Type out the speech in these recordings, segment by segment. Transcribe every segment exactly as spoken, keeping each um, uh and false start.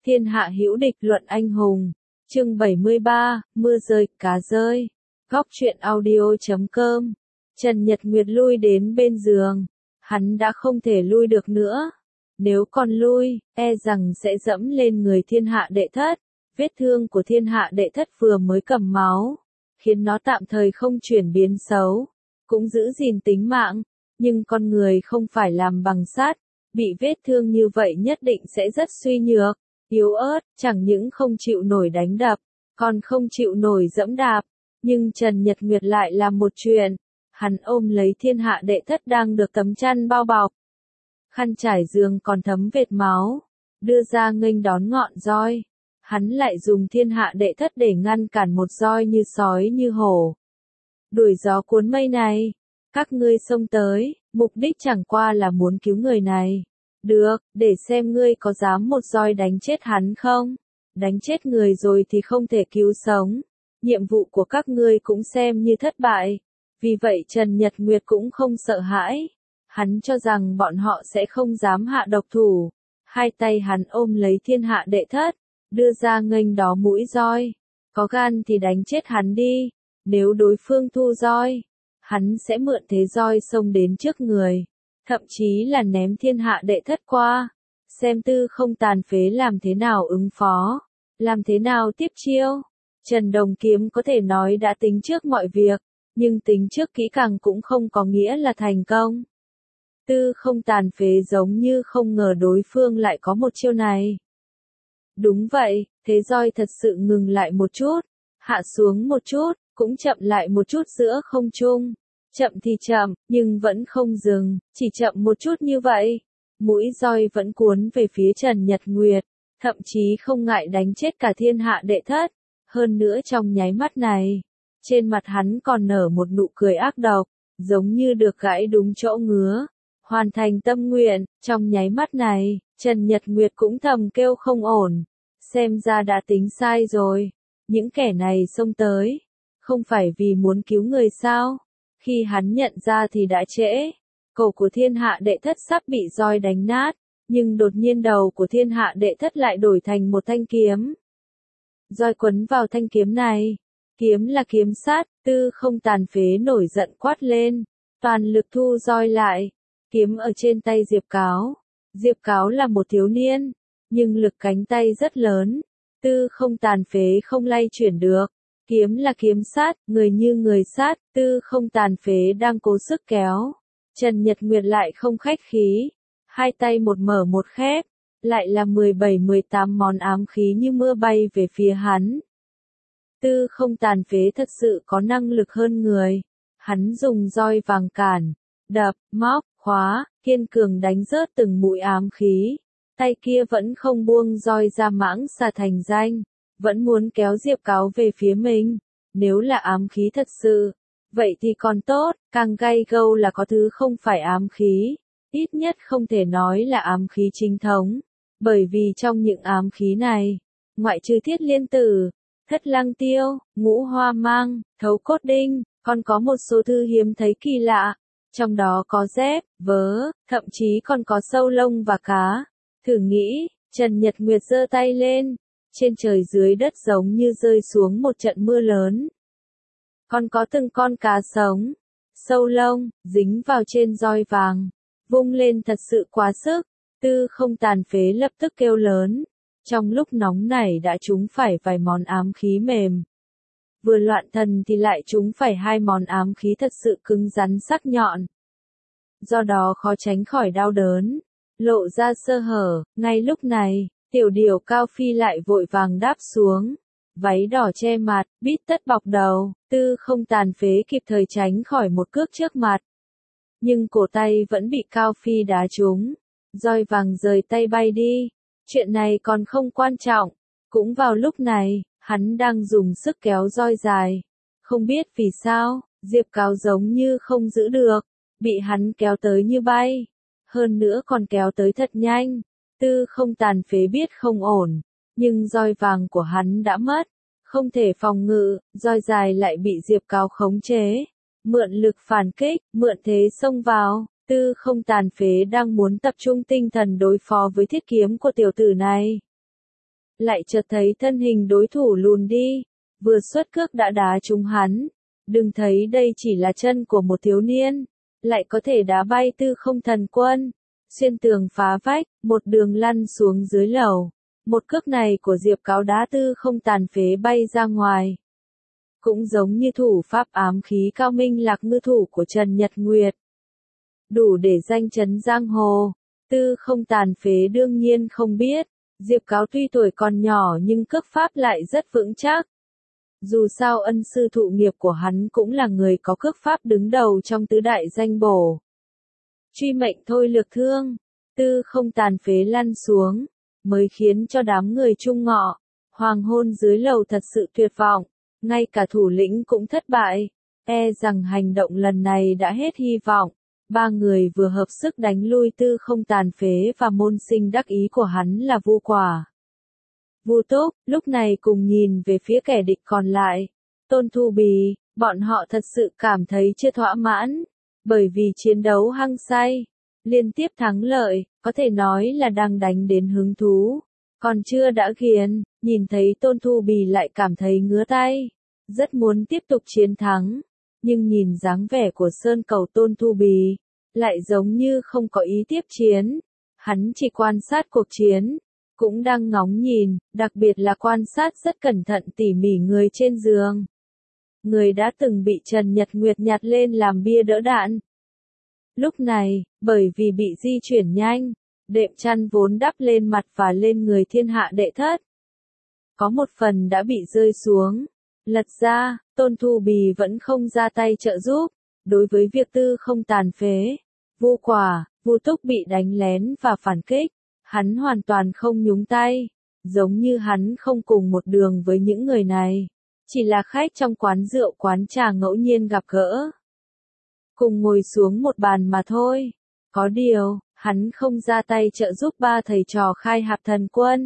Thiên hạ hữu địch luận anh hùng. Chương bảy mươi ba, mưa rơi, cá rơi. Góc truyện audio chấm com. Trần Nhật Nguyệt lui đến bên giường. Hắn đã không thể lui được nữa. Nếu còn lui, e rằng sẽ dẫm lên người thiên hạ đệ thất. Vết thương của thiên hạ đệ thất vừa mới cầm máu, khiến nó tạm thời không chuyển biến xấu, cũng giữ gìn tính mạng. Nhưng con người không phải làm bằng sắt, bị vết thương như vậy nhất định sẽ rất suy nhược, yếu ớt, chẳng những không chịu nổi đánh đập, còn không chịu nổi dẫm đạp. Nhưng Trần Nhật Nguyệt lại làm một chuyện, hắn ôm lấy thiên hạ đệ thất đang được tấm chăn bao bọc. Khăn trải giường còn thấm vệt máu, đưa ra nghênh đón ngọn roi. Hắn lại dùng thiên hạ đệ thất để ngăn cản một roi như sói như hổ. Đuổi gió cuốn mây này, các ngươi xông tới, mục đích chẳng qua là muốn cứu người này. Được, để xem ngươi có dám một roi đánh chết hắn không? Đánh chết người rồi thì không thể cứu sống. Nhiệm vụ của các ngươi cũng xem như thất bại. Vì vậy Trần Nhật Nguyệt cũng không sợ hãi. Hắn cho rằng bọn họ sẽ không dám hạ độc thủ. Hai tay hắn ôm lấy thiên hạ đệ thất, đưa ra nghênh đó mũi roi. Có gan thì đánh chết hắn đi. Nếu đối phương thu roi, hắn sẽ mượn thế roi xông đến trước người, thậm chí là ném thiên hạ đệ thất qua, xem Tư Không tàn phế làm thế nào ứng phó, làm thế nào tiếp chiêu. Trần Đồng Kiếm có thể nói đã tính trước mọi việc, nhưng tính trước kỹ càng cũng không có nghĩa là thành công. Tư Không tàn phế giống như không ngờ đối phương lại có một chiêu này. Đúng vậy, thế roi thật sự ngừng lại một chút, hạ xuống một chút, cũng chậm lại một chút giữa không trung. Chậm thì chậm, nhưng vẫn không dừng, chỉ chậm một chút như vậy. Mũi roi vẫn cuốn về phía Trần Nhật Nguyệt, thậm chí không ngại đánh chết cả thiên hạ đệ thất. Hơn nữa trong nháy mắt này, trên mặt hắn còn nở một nụ cười ác độc, giống như được gãi đúng chỗ ngứa. Hoàn thành tâm nguyện, trong nháy mắt này, Trần Nhật Nguyệt cũng thầm kêu không ổn. Xem ra đã tính sai rồi. Những kẻ này xông tới, không phải vì muốn cứu người sao? Khi hắn nhận ra thì đã trễ. Cổ của thiên hạ đệ thất sắp bị roi đánh nát, nhưng đột nhiên đầu của thiên hạ đệ thất lại đổi thành một thanh kiếm. Roi quấn vào thanh kiếm này. Kiếm là kiếm sát, Tư Không tàn phế nổi giận quát lên. Toàn lực thu roi lại. Kiếm ở trên tay Diệp Cáo. Diệp Cáo là một thiếu niên, nhưng lực cánh tay rất lớn. Tư Không tàn phế không lay chuyển được. Kiếm là kiếm sát, người như người sát, Tư Không tàn phế đang cố sức kéo. Trần Nhật Nguyệt lại không khách khí. Hai tay một mở một khép, lại là mười bảy mười tám món ám khí như mưa bay về phía hắn. Tư Không tàn phế thật sự có năng lực hơn người. Hắn dùng roi vàng cản, đập, móc, khóa, kiên cường đánh rớt từng mũi ám khí. Tay kia vẫn không buông roi ra mãng xà thành danh, vẫn muốn kéo Diệp Cáo về phía mình. Nếu là ám khí thật sự, vậy thì còn tốt, càng gay gâu là có thứ không phải ám khí, ít nhất không thể nói là ám khí chính thống, bởi vì trong những ám khí này, ngoại trừ Thiết Liên Tử, Thất Lăng Tiêu, Ngũ Hoa Mang, Thấu Cốt Đinh, còn có một số thư hiếm thấy kỳ lạ, trong đó có dép, vớ, thậm chí còn có sâu lông và cá. Thử nghĩ, Trần Nhật Nguyệt giơ tay lên, trên trời dưới đất giống như rơi xuống một trận mưa lớn. Còn có từng con cá sống, sâu lông, dính vào trên roi vàng, vung lên thật sự quá sức. Tư Không tàn phế lập tức kêu lớn, trong lúc nóng nảy đã trúng phải vài món ám khí mềm. Vừa loạn thần thì lại trúng phải hai món ám khí thật sự cứng rắn sắc nhọn. Do đó khó tránh khỏi đau đớn, lộ ra sơ hở. Ngay lúc này, tiểu điểu Cao Phi lại vội vàng đáp xuống. Váy đỏ che mặt, bít tất bọc đầu, Tư Không tàn phế kịp thời tránh khỏi một cước trước mặt. Nhưng cổ tay vẫn bị Cao Phi đá trúng. Roi vàng rời tay bay đi. Chuyện này còn không quan trọng. Cũng vào lúc này, hắn đang dùng sức kéo roi dài. Không biết vì sao, Diệp Cáo giống như không giữ được. Bị hắn kéo tới như bay. Hơn nữa còn kéo tới thật nhanh. Tư Không tàn phế biết không ổn. Nhưng roi vàng của hắn đã mất. Không thể phòng ngự, roi dài lại bị Diệp Cáo khống chế. Mượn lực phản kích, mượn thế xông vào. Tư Không tàn phế đang muốn tập trung tinh thần đối phó với thiết kiếm của tiểu tử này. lại chợt thấy thân hình đối thủ lùn đi, vừa xuất cước đã đá trúng hắn. Đừng thấy đây chỉ là chân của một thiếu niên, lại có thể đá bay Tư Không Thần Quân, xuyên tường phá vách, một đường lăn xuống dưới lầu. Một cước này của Diệp Cáo đá Tư Không tàn phế bay ra ngoài. Cũng giống như thủ pháp ám khí cao minh lạc ngư thủ của Trần Nhật Nguyệt. Đủ để danh chấn giang hồ. Tư Không tàn phế đương nhiên không biết, Diệp Cáo tuy tuổi còn nhỏ nhưng cước pháp lại rất vững chắc. Dù sao ân sư thụ nghiệp của hắn cũng là người có cước pháp đứng đầu trong tứ đại danh bổ. Truy mệnh thôi lược thương, Tư Không tàn phế lăn xuống, mới khiến cho đám người Trung Ngọ, hoàng hôn dưới lầu thật sự tuyệt vọng, ngay cả thủ lĩnh cũng thất bại, e rằng hành động lần này đã hết hy vọng. Ba người vừa hợp sức đánh lui Tư Không tàn phế và môn sinh đắc ý của hắn là Vu Quả. Vu Túc, lúc này cùng nhìn về phía kẻ địch còn lại. Tôn Thu Bì, bọn họ thật sự cảm thấy chưa thỏa mãn, bởi vì chiến đấu hăng say, liên tiếp thắng lợi, có thể nói là đang đánh đến hứng thú. Còn chưa đã ghiền, nhìn thấy Tôn Thu Bì lại cảm thấy ngứa tay, rất muốn tiếp tục chiến thắng. Nhưng nhìn dáng vẻ của Sơn Cầu Tôn Thu Bì, lại giống như không có ý tiếp chiến. Hắn chỉ quan sát cuộc chiến, cũng đang ngóng nhìn, đặc biệt là quan sát rất cẩn thận tỉ mỉ người trên giường. Người đã từng bị Trần Nhật Nguyệt nhặt lên làm bia đỡ đạn. Lúc này, bởi vì bị di chuyển nhanh, đệm chăn vốn đắp lên mặt và lên người thiên hạ đệ thất. Có một phần đã bị rơi xuống. Lật ra, Tôn Thu Bì vẫn không ra tay trợ giúp. Đối với việc Tư Không tàn phế, Vu Quả, Vu Túc bị đánh lén và phản kích, hắn hoàn toàn không nhúng tay. Giống như hắn không cùng một đường với những người này. Chỉ là khách trong quán rượu quán trà ngẫu nhiên gặp gỡ. Cùng ngồi xuống một bàn mà thôi. Có điều, hắn không ra tay trợ giúp ba thầy trò Khai Hạp Thần Quân.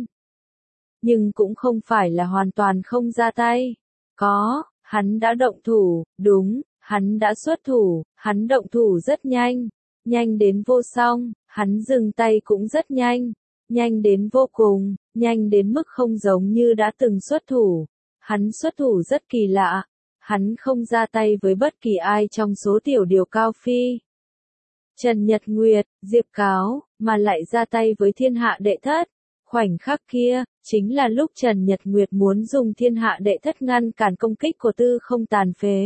Nhưng cũng không phải là hoàn toàn không ra tay. Có, hắn đã động thủ, đúng, hắn đã xuất thủ, hắn động thủ rất nhanh, nhanh đến vô song, hắn dừng tay cũng rất nhanh, nhanh đến vô cùng, nhanh đến mức không giống như đã từng xuất thủ. Hắn xuất thủ rất kỳ lạ, hắn không ra tay với bất kỳ ai trong số tiểu điều Cao Phi, Trần Nhật Nguyệt, Diệp Cáo, mà lại ra tay với thiên hạ đệ thất. Khoảnh khắc kia, chính là lúc Trần Nhật Nguyệt muốn dùng thiên hạ đệ thất ngăn cản công kích của Tư Không tàn phế.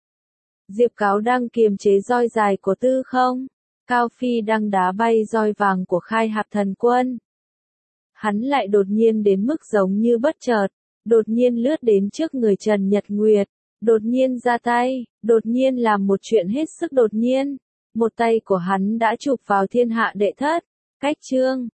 Diệp Cáo đang kiềm chế roi dài của Tư Không, Cao Phi đang đá bay roi vàng của Khai Hạp Thần Quân. Hắn lại đột nhiên đến mức giống như bất chợt, đột nhiên lướt đến trước người Trần Nhật Nguyệt, đột nhiên ra tay, đột nhiên làm một chuyện hết sức đột nhiên. Một tay của hắn đã chụp vào thiên hạ đệ thất, cách chương.